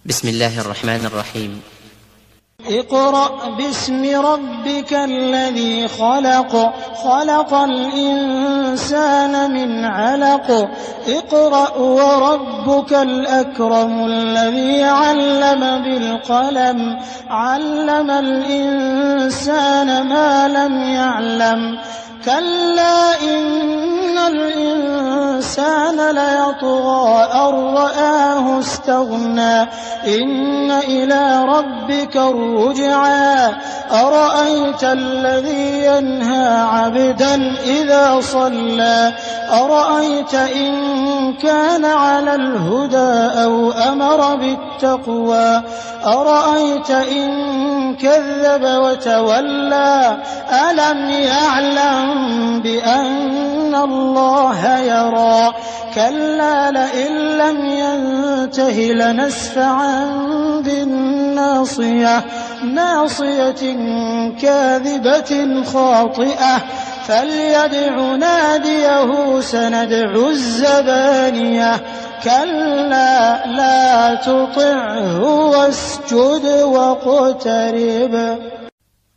بسم الله الرحمن الرحيم. اقرأ باسم ربك الذي خلق، خلق الإنسان من علق. اقرأ وربك الأكرم الذي علم بالقلم، علم الإنسان ما لم يعلم. كلا إن الإنسان ليطغى أن رآه استغنى، إن إلى ربك الرجعى. أرأيت الذي ينهى عبدا إذا صلى، أرأيت إن كان على الهدى أو أمر بالتقوى، أرأيت إن كذب وتولى. ألم يعلم بأن الله يرى. كلا لئن لم ينته لنسفعا بالناصية، ناصية كاذبة خاطئة. فليدع ناديه سندع الزبانية. كلا لا تطعه واسجد واقترب.